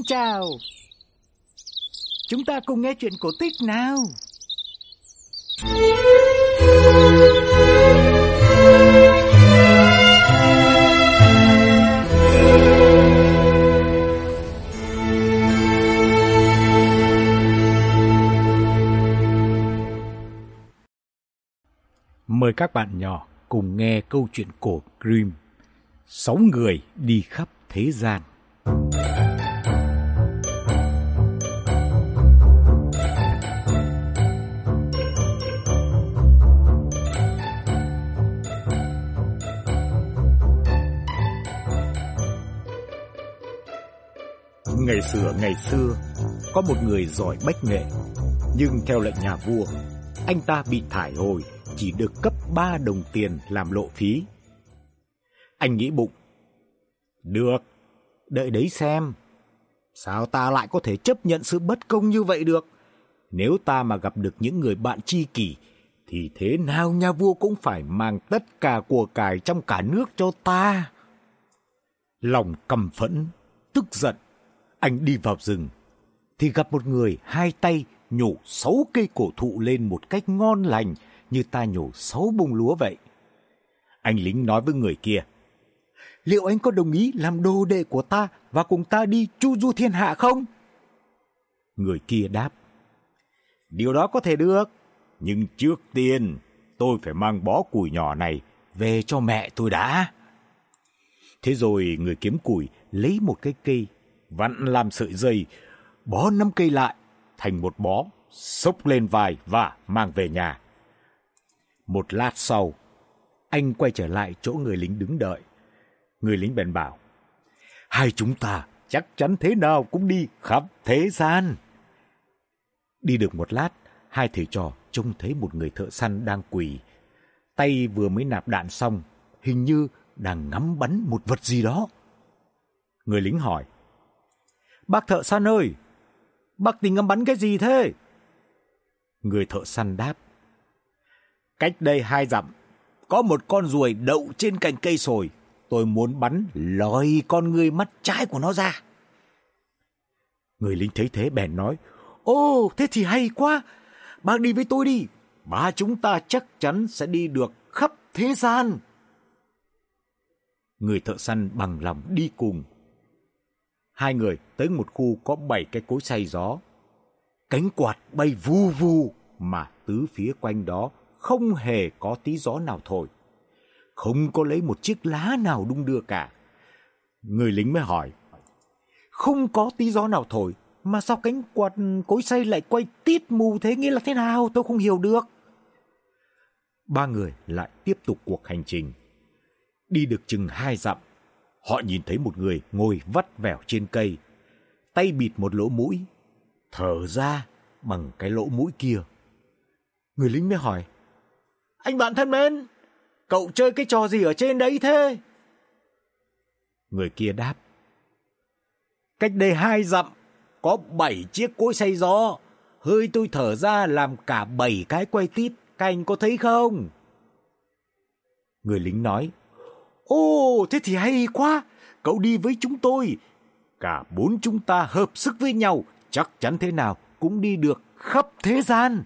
chào. Chúng ta cùng nghe chuyện cổ tích nào. Mời các bạn nhỏ cùng nghe câu chuyện cổ Grimm, 6 người đi khắp thế gian. Ngày xưa, có một người giỏi bách nghệ, nhưng theo lệnh nhà vua, anh ta bị thải hồi, chỉ được cấp 3 đồng tiền làm lộ phí. Anh nghĩ bụng, được, đợi đấy xem. Sao ta lại có thể chấp nhận sự bất công như vậy được? Nếu ta mà gặp được những người bạn tri kỷ, thì thế nào nhà vua cũng phải mang tất cả của cải trong cả nước cho ta. Lòng căm phẫn, tức giận, anh đi vào rừng, thì gặp một người hai tay nhổ 6 cây cổ thụ lên một cách ngon lành, như ta nhổ 6 bông lúa vậy. Anh lính nói với người kia, liệu anh có đồng ý làm đồ đệ của ta và cùng ta đi chu du thiên hạ không? Người kia đáp, điều đó có thể được, nhưng trước tiên tôi phải mang bó củi nhỏ này về cho mẹ tôi đã. Thế rồi người kiếm củi lấy một cái cây, vặn làm sợi dây, bó 5 cây lại thành một bó, xốc lên vai và mang về nhà. Một lát sau, anh quay trở lại chỗ người lính đứng đợi. Người lính bèn bảo, hai chúng ta chắc chắn thế nào cũng đi khắp thế gian. Đi được một lát, hai thầy trò trông thấy một người thợ săn đang quỳ, tay vừa mới nạp đạn xong, hình như đang ngắm bắn một vật gì đó. Người lính hỏi, bác thợ săn ơi, bác tính ngắm bắn cái gì thế? Người thợ săn đáp, cách đây 2 dặm, có một con ruồi đậu trên cành cây sồi. Tôi muốn bắn lòi con ngươi mắt trái của nó ra. Người lính thấy thế bèn nói, ồ, thế thì hay quá. Bác đi với tôi đi. Ba chúng ta chắc chắn sẽ đi được khắp thế gian. Người thợ săn bằng lòng đi cùng. Hai người tới một khu có 7 cái cối xay gió. Cánh quạt bay vu vu mà tứ phía quanh đó không hề có tí gió nào thổi. Không có lấy một chiếc lá nào đung đưa cả. Người lính mới hỏi, không có tí gió nào thổi mà sao cánh quạt cối xay lại quay tít mù thế, nghĩa là thế nào? Tôi không hiểu được. Ba người lại tiếp tục cuộc hành trình. Đi được chừng 2 dặm, họ nhìn thấy một người ngồi vắt vẻo trên cây, tay bịt một lỗ mũi, thở ra bằng cái lỗ mũi kia. Người lính mới hỏi, anh bạn thân mến, cậu chơi cái trò gì ở trên đấy thế? Người kia đáp, cách đây 2 dặm, có 7 chiếc cối xay gió, hơi tôi thở ra làm cả 7 cái quay tít, các anh có thấy không? Người lính nói, ồ, thế thì hay quá, cậu đi với chúng tôi. Cả 4 chúng ta hợp sức với nhau, chắc chắn thế nào cũng đi được khắp thế gian.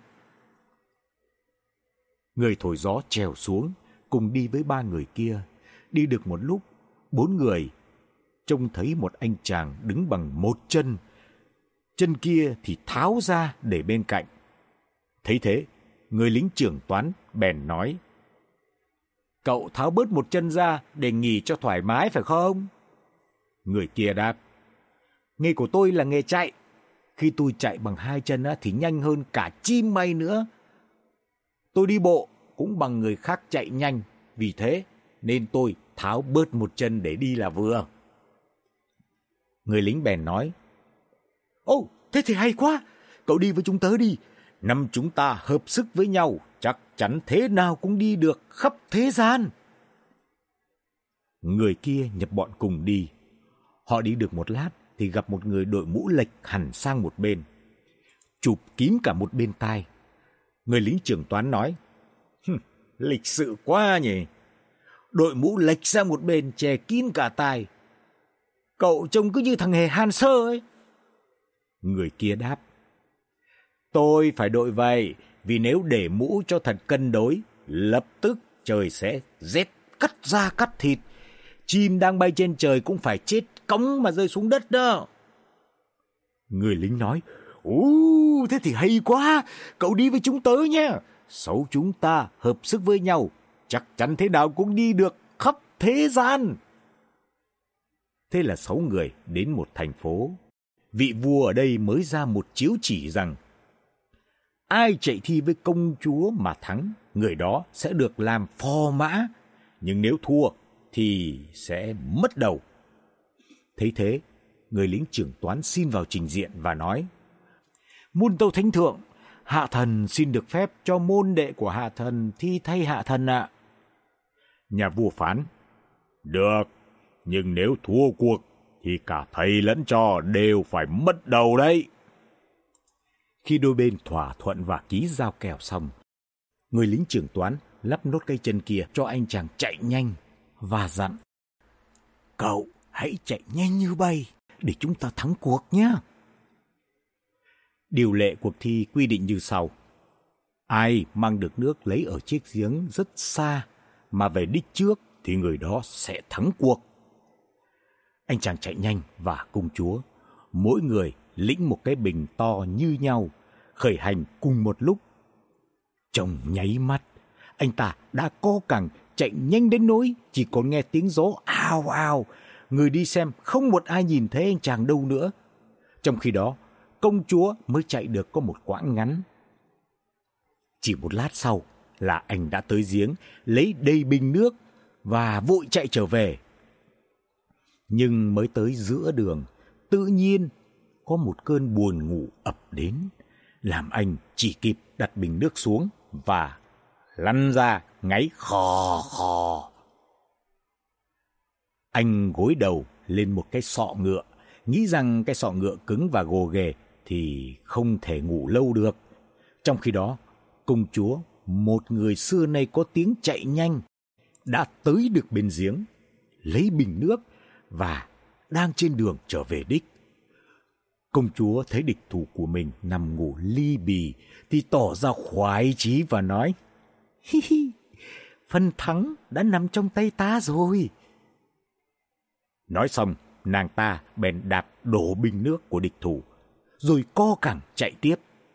Người thổi gió trèo xuống, cùng đi với 3 người kia. Đi được một lúc, 4 người trông thấy một anh chàng đứng bằng một chân, chân kia thì tháo ra để bên cạnh. Thấy thế, người lính trưởng toán bèn nói, cậu tháo bớt một chân ra để nghỉ cho thoải mái phải không? Người kia đáp, nghề của tôi là nghề chạy. Khi tôi chạy bằng 2 chân thì nhanh hơn cả chim bay nữa. Tôi đi bộ cũng bằng người khác chạy nhanh, vì thế nên tôi tháo bớt một chân để đi là vừa. Người lính bèn nói, ồ, thế thì hay quá, cậu đi với chúng tớ đi. 5 chúng ta hợp sức với nhau, chắc chắn thế nào cũng đi được khắp thế gian. Người kia nhập bọn cùng đi. Họ đi được một lát thì gặp một người đội mũ lệch hẳn sang một bên, chụp kín cả một bên tai. Người lính trưởng toán nói, lịch sự quá nhỉ, đội mũ lệch sang một bên che kín cả tai. Cậu trông cứ như thằng hề Han Sơ ấy. Người kia đáp: tôi phải đội vậy, vì nếu để mũ cho thật cân đối, lập tức trời sẽ rét cắt da cắt thịt. Chim đang bay trên trời cũng phải chết cóng mà rơi xuống đất đó. Người lính nói: thế thì hay quá, cậu đi với chúng tớ nhé. 6 chúng ta hợp sức với nhau, chắc chắn thế nào cũng đi được khắp thế gian. Thế là 6 người đến một thành phố. Vị vua ở đây mới ra một chiếu chỉ rằng ai chạy thi với công chúa mà thắng, người đó sẽ được làm phò mã, nhưng nếu thua thì sẽ mất đầu. Thấy thế, người lính trưởng toán xin vào trình diện và nói: muôn tâu thánh thượng, hạ thần xin được phép cho môn đệ của hạ thần thi thay hạ thần ạ. Nhà vua phán: được, nhưng nếu thua cuộc thì cả thầy lẫn trò đều phải mất đầu đấy. Khi đôi bên thỏa thuận và ký giao kèo xong, người lính trưởng toán lắp nốt cây chân kia cho anh chàng chạy nhanh và dặn: cậu hãy chạy nhanh như bay để chúng ta thắng cuộc nhé. Điều lệ cuộc thi quy định như sau: ai mang được nước lấy ở chiếc giếng rất xa mà về đích trước thì người đó sẽ thắng cuộc. Anh chàng chạy nhanh và công chúa, mỗi người lĩnh một cái bình to như nhau, khởi hành cùng một lúc. Trong nháy mắt, anh ta đã co cẳng chạy nhanh đến nỗi chỉ còn nghe tiếng gió ào ào. Người đi xem không một ai nhìn thấy anh chàng đâu nữa. Trong khi đó, công chúa mới chạy được có một quãng ngắn. Chỉ một lát sau là anh đã tới giếng, lấy đầy bình nước và vội chạy trở về. Nhưng mới tới giữa đường, tự nhiên có một cơn buồn ngủ ập đến, làm anh chỉ kịp đặt bình nước xuống và lăn ra ngáy khò khò. Anh gối đầu lên một cái sọ ngựa, nghĩ rằng cái sọ ngựa cứng và gồ ghề thì không thể ngủ lâu được. Trong khi đó, công chúa, một người xưa nay có tiếng chạy nhanh, đã tới được bên giếng, lấy bình nước và đang trên đường trở về đích. Công chúa thấy địch thủ của mình nằm ngủ li bì thì tỏ ra khoái chí và nói: hi hi, phần thắng đã nằm trong tay ta rồi. Nói xong, nàng ta bèn đạp đổ bình nước của địch thủ, rồi co cẳng chạy tiếp.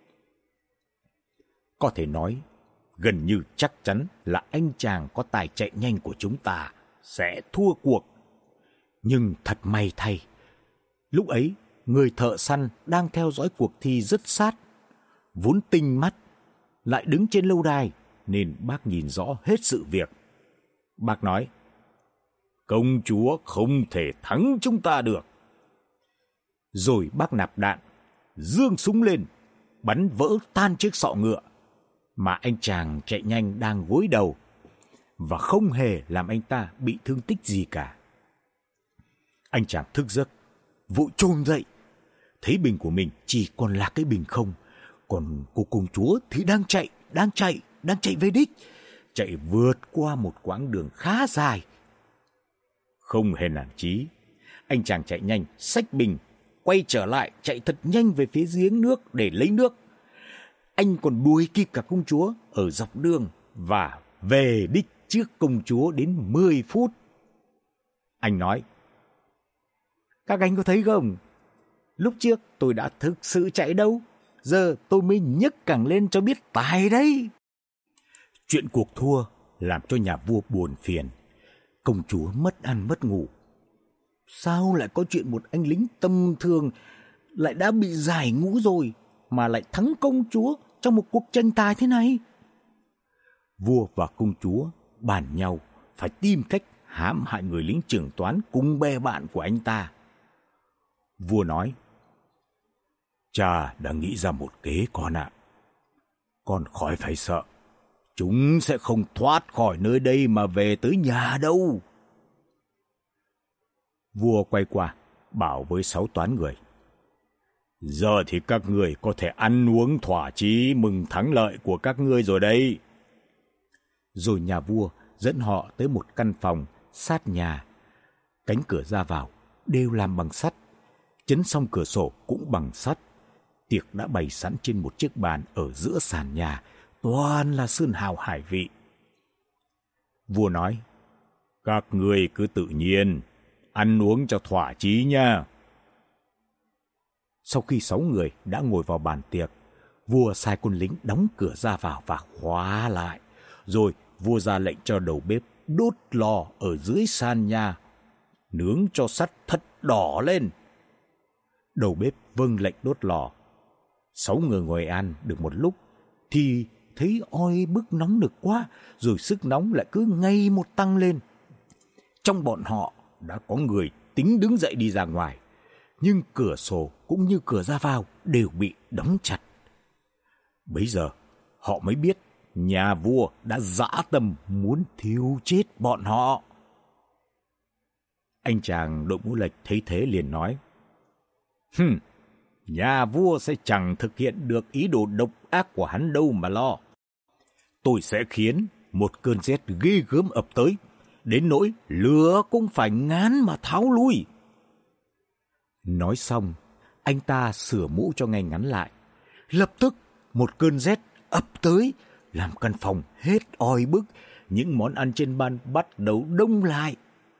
Có thể nói, gần như chắc chắn là anh chàng có tài chạy nhanh của chúng ta sẽ thua cuộc. Nhưng thật may thay, lúc ấy người thợ săn đang theo dõi cuộc thi rất sát, vốn tinh mắt, lại đứng trên lâu đài nên bác nhìn rõ hết sự việc. Bác nói: công chúa không thể thắng chúng ta được. Rồi bác nạp đạn, giương súng lên, bắn vỡ tan chiếc sọ ngựa mà anh chàng chạy nhanh đang gối đầu, và không hề làm anh ta bị thương tích gì cả. Anh chàng thức giấc, vội chồm dậy, thấy bình của mình chỉ còn là cái bình không, còn cô công chúa thì đang chạy về đích, chạy vượt qua một quãng đường khá dài. Không hề nản chí, anh chàng chạy nhanh, xách bình, quay trở lại chạy thật nhanh về phía giếng nước để lấy nước. Anh còn đuổi kịp cả công chúa ở dọc đường và về đích trước công chúa đến 10 phút. Anh nói: các anh có thấy không? Lúc trước tôi đã thực sự chạy đâu, giờ tôi mới nhấc cẳng lên cho biết tài đấy. Chuyện cuộc thua làm cho nhà vua buồn phiền. Công chúa mất ăn mất ngủ. Sao lại có chuyện một anh lính tầm thường lại đã bị giải ngũ rồi mà lại thắng công chúa trong một cuộc tranh tài thế này? Vua và công chúa bàn nhau phải tìm cách hãm hại người lính trưởng toán cùng bè bạn của anh ta. Vua nói: cha đã nghĩ ra một kế con ạ. Con khỏi phải sợ, chúng sẽ không thoát khỏi nơi đây mà về tới nhà đâu. Vua quay qua bảo với 6 toán người: giờ thì các ngươi có thể ăn uống thỏa chí mừng thắng lợi của các ngươi rồi đây. Rồi nhà vua dẫn họ tới một căn phòng sát nhà. Cánh cửa ra vào đều làm bằng sắt, chấn song cửa sổ cũng bằng sắt. Tiệc đã bày sẵn trên một chiếc bàn ở giữa sàn nhà, toàn là sơn hào hải vị. Vua nói, các ngươi cứ tự nhiên, ăn uống cho thỏa chí nha. Sau khi 6 người đã ngồi vào bàn tiệc, vua sai quân lính đóng cửa ra vào và khóa lại. Rồi vua ra lệnh cho đầu bếp đốt lò ở dưới sàn nhà, nướng cho sắt thật đỏ lên. Đầu bếp vâng lệnh đốt lò. 6 người ngồi ăn được một lúc thì thấy oi bức nóng nực quá, rồi sức nóng lại cứ ngày một tăng lên. Trong bọn họ đã có người tính đứng dậy đi ra ngoài, nhưng cửa sổ cũng như cửa ra vào đều bị đóng chặt. Bấy giờ họ mới biết nhà vua đã dã tâm muốn thiêu chết bọn họ. Anh chàng đội mũ lệch thấy thế liền nói, nhà vua sẽ chẳng thực hiện được ý đồ độc ác của hắn đâu mà lo. Tôi sẽ khiến một cơn rét ghê gớm ập tới, đến nỗi lửa cũng phải ngán mà tháo lui. Nói xong, anh ta sửa mũ cho ngay ngắn lại. Lập tức một cơn rét ập tới, làm căn phòng hết oi bức, những món ăn trên bàn bắt đầu đông lại.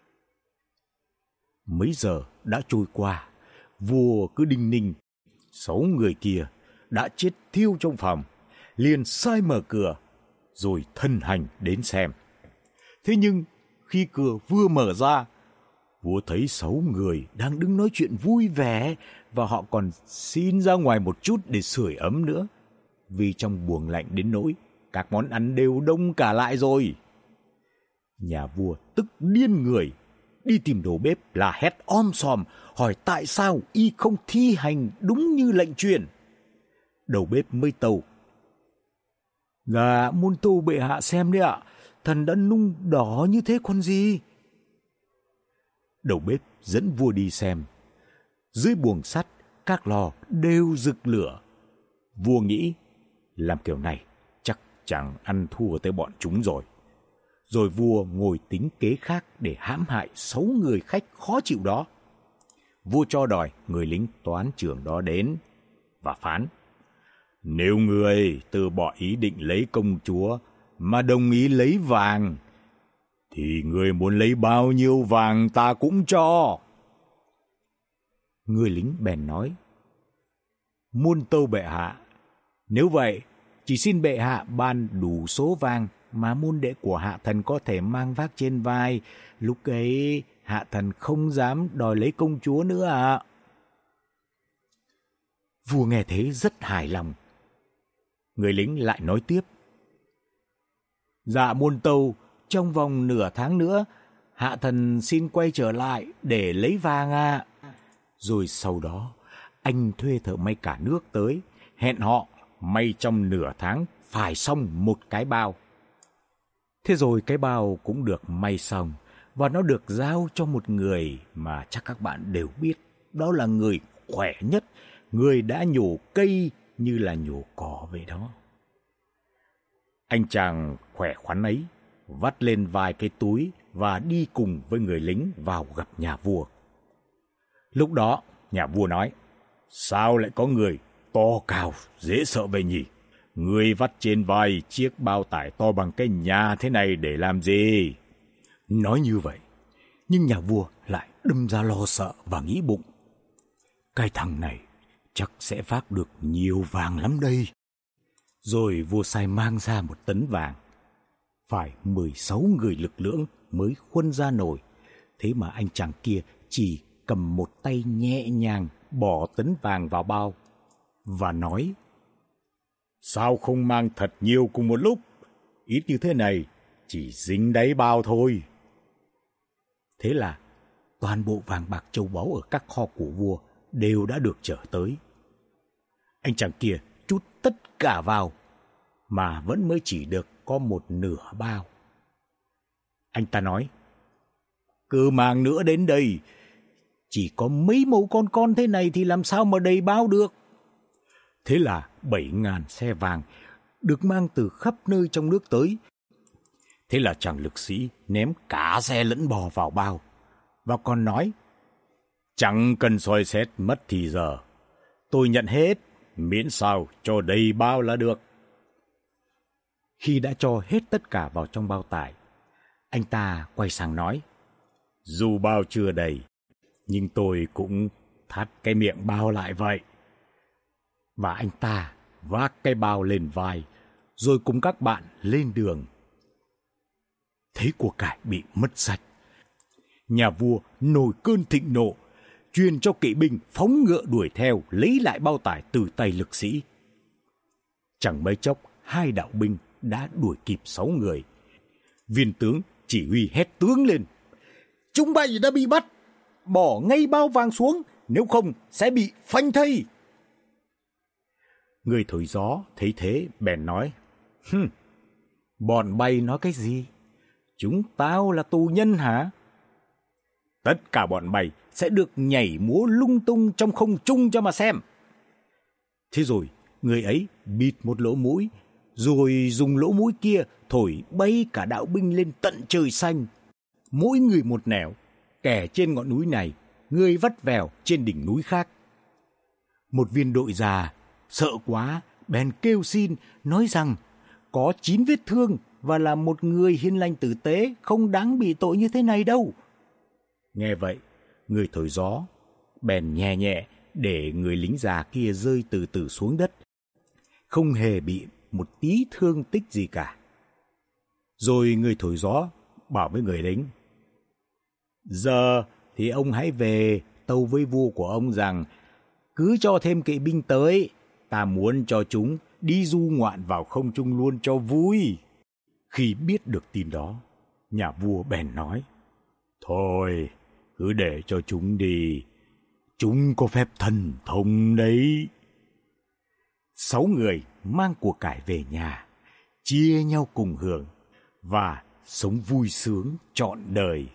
Mấy giờ đã trôi qua, vua cứ đinh ninh 6 người kia đã chết thiêu trong phòng, liền sai mở cửa, rồi thân hành đến xem. Thế nhưng khi cửa vừa mở ra, vua thấy 6 người đang đứng nói chuyện vui vẻ, và họ còn xin ra ngoài một chút để sưởi ấm nữa, vì trong buồng lạnh đến nỗi các món ăn đều đông cả lại rồi. Nhà vua tức điên người, đi tìm đầu bếp là hét om sòm, hỏi tại sao y không thi hành đúng như lệnh truyền. Đầu bếp mới tâu, dạ muôn tâu bệ hạ xem đấy ạ, thần đã nung đỏ như thế còn gì. Đầu bếp dẫn vua đi xem. Dưới buồng sắt, các lò đều rực lửa. Vua nghĩ, làm kiểu này chắc chẳng ăn thua tới bọn chúng rồi. Rồi vua ngồi tính kế khác để hãm hại 6 người khách khó chịu đó. Vua cho đòi người lính toán trưởng đó đến và phán, nếu người từ bỏ ý định lấy công chúa mà đồng ý lấy vàng, thì người muốn lấy bao nhiêu vàng ta cũng cho. Người lính bèn nói, muôn tâu bệ hạ, nếu vậy chỉ xin bệ hạ ban đủ số vàng mà môn đệ của hạ thần có thể mang vác trên vai, lúc ấy hạ thần không dám đòi lấy công chúa nữa ạ. Vua nghe thế rất hài lòng. Người lính lại nói tiếp, dạ muôn tâu, trong vòng nửa tháng nữa hạ thần xin quay trở lại để lấy vàng ạ. Rồi sau đó anh thuê thợ may cả nước tới, hẹn họ may trong nửa tháng phải xong một cái bao. Thế rồi cái bao cũng được may xong, và nó được giao cho một người mà chắc các bạn đều biết, đó là người khỏe nhất, người đã nhổ cây như là nhổ cỏ vậy đó. Anh chàng khỏe khoắn ấy vắt lên vai cái túi và đi cùng với người lính vào gặp nhà vua. Lúc đó nhà vua nói, sao lại có người to cao dễ sợ vậy nhỉ? Người vắt trên vai chiếc bao tải to bằng cái nhà thế này để làm gì? Nói như vậy, nhưng nhà vua lại đâm ra lo sợ và nghĩ bụng, cái thằng này chắc sẽ vác được nhiều vàng lắm đây. Rồi vua sai mang ra một tấn vàng. Phải 16 người lực lưỡng mới khuân ra nổi. Thế mà anh chàng kia chỉ cầm một tay nhẹ nhàng bỏ tấn vàng vào bao và nói, sao không mang thật nhiều cùng một lúc? Ít như thế này chỉ dính đáy bao thôi. Thế là toàn bộ vàng bạc châu báu ở các kho của vua đều đã được chở tới. Anh chàng kia trút tất cả vào mà vẫn mới chỉ được có một nửa bao. Anh ta nói, cứ mang nữa đến đây, chỉ có mấy mẩu con thế này thì làm sao mà đầy bao được. Thế là 7.000 xe vàng được mang từ khắp nơi trong nước tới. Thế là chàng lực sĩ ném cả xe lẫn bò vào bao và còn nói, chẳng cần soi xét mất thì giờ, tôi nhận hết miễn sao cho đầy bao là được. Khi đã cho hết tất cả vào trong bao tải, anh ta quay sang nói, dù bao chưa đầy, nhưng tôi cũng thắt cái miệng bao lại vậy. Và anh ta vác cái bao lên vai, rồi cùng các bạn lên đường. Thấy của cải bị mất sạch, nhà vua nổi cơn thịnh nộ, truyền cho kỵ binh phóng ngựa đuổi theo, lấy lại bao tải từ tay lực sĩ. Chẳng mấy chốc, 2 đạo binh đã đuổi kịp 6 người. Viên tướng chỉ huy hét tướng lên, chúng bay đã bị bắt, bỏ ngay bao vàng xuống, nếu không sẽ bị phanh thây. Người thổi gió thấy thế bèn nói, bọn bay nói cái gì? Chúng tao là tù nhân hả? Tất cả bọn bay sẽ được nhảy múa lung tung trong không trung cho mà xem. Thế rồi người ấy bịt một lỗ mũi, rồi dùng lỗ mũi kia thổi bay cả đạo binh lên tận trời xanh. Mỗi người một nẻo, kẻ trên ngọn núi này, người vắt vẻo trên đỉnh núi khác. Một viên đội già sợ quá bèn kêu xin, nói rằng có 9 vết thương và là một người hiền lành tử tế, không đáng bị tội như thế này đâu. Nghe vậy, người thổi gió bèn nhẹ nhẹ để người lính già kia rơi từ từ xuống đất, không hề bị một tí thương tích gì cả. Rồi người thổi gió bảo với người lính, giờ thì ông hãy về tâu với vua của ông rằng cứ cho thêm kỵ binh tới, ta muốn cho chúng đi du ngoạn vào không trung luôn cho vui. Khi biết được tin đó, nhà vua bèn nói, thôi cứ để cho chúng đi, chúng có phép thần thông đấy. 6 người mang của cải về nhà, chia nhau cùng hưởng và sống vui sướng trọn đời.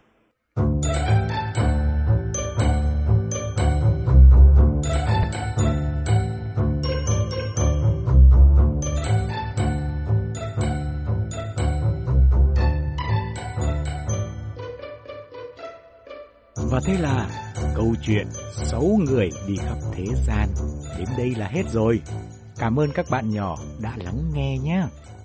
Và thế là câu chuyện 6 người đi khắp thế gian đến đây là hết rồi. Cảm ơn các bạn nhỏ đã lắng nghe nhé.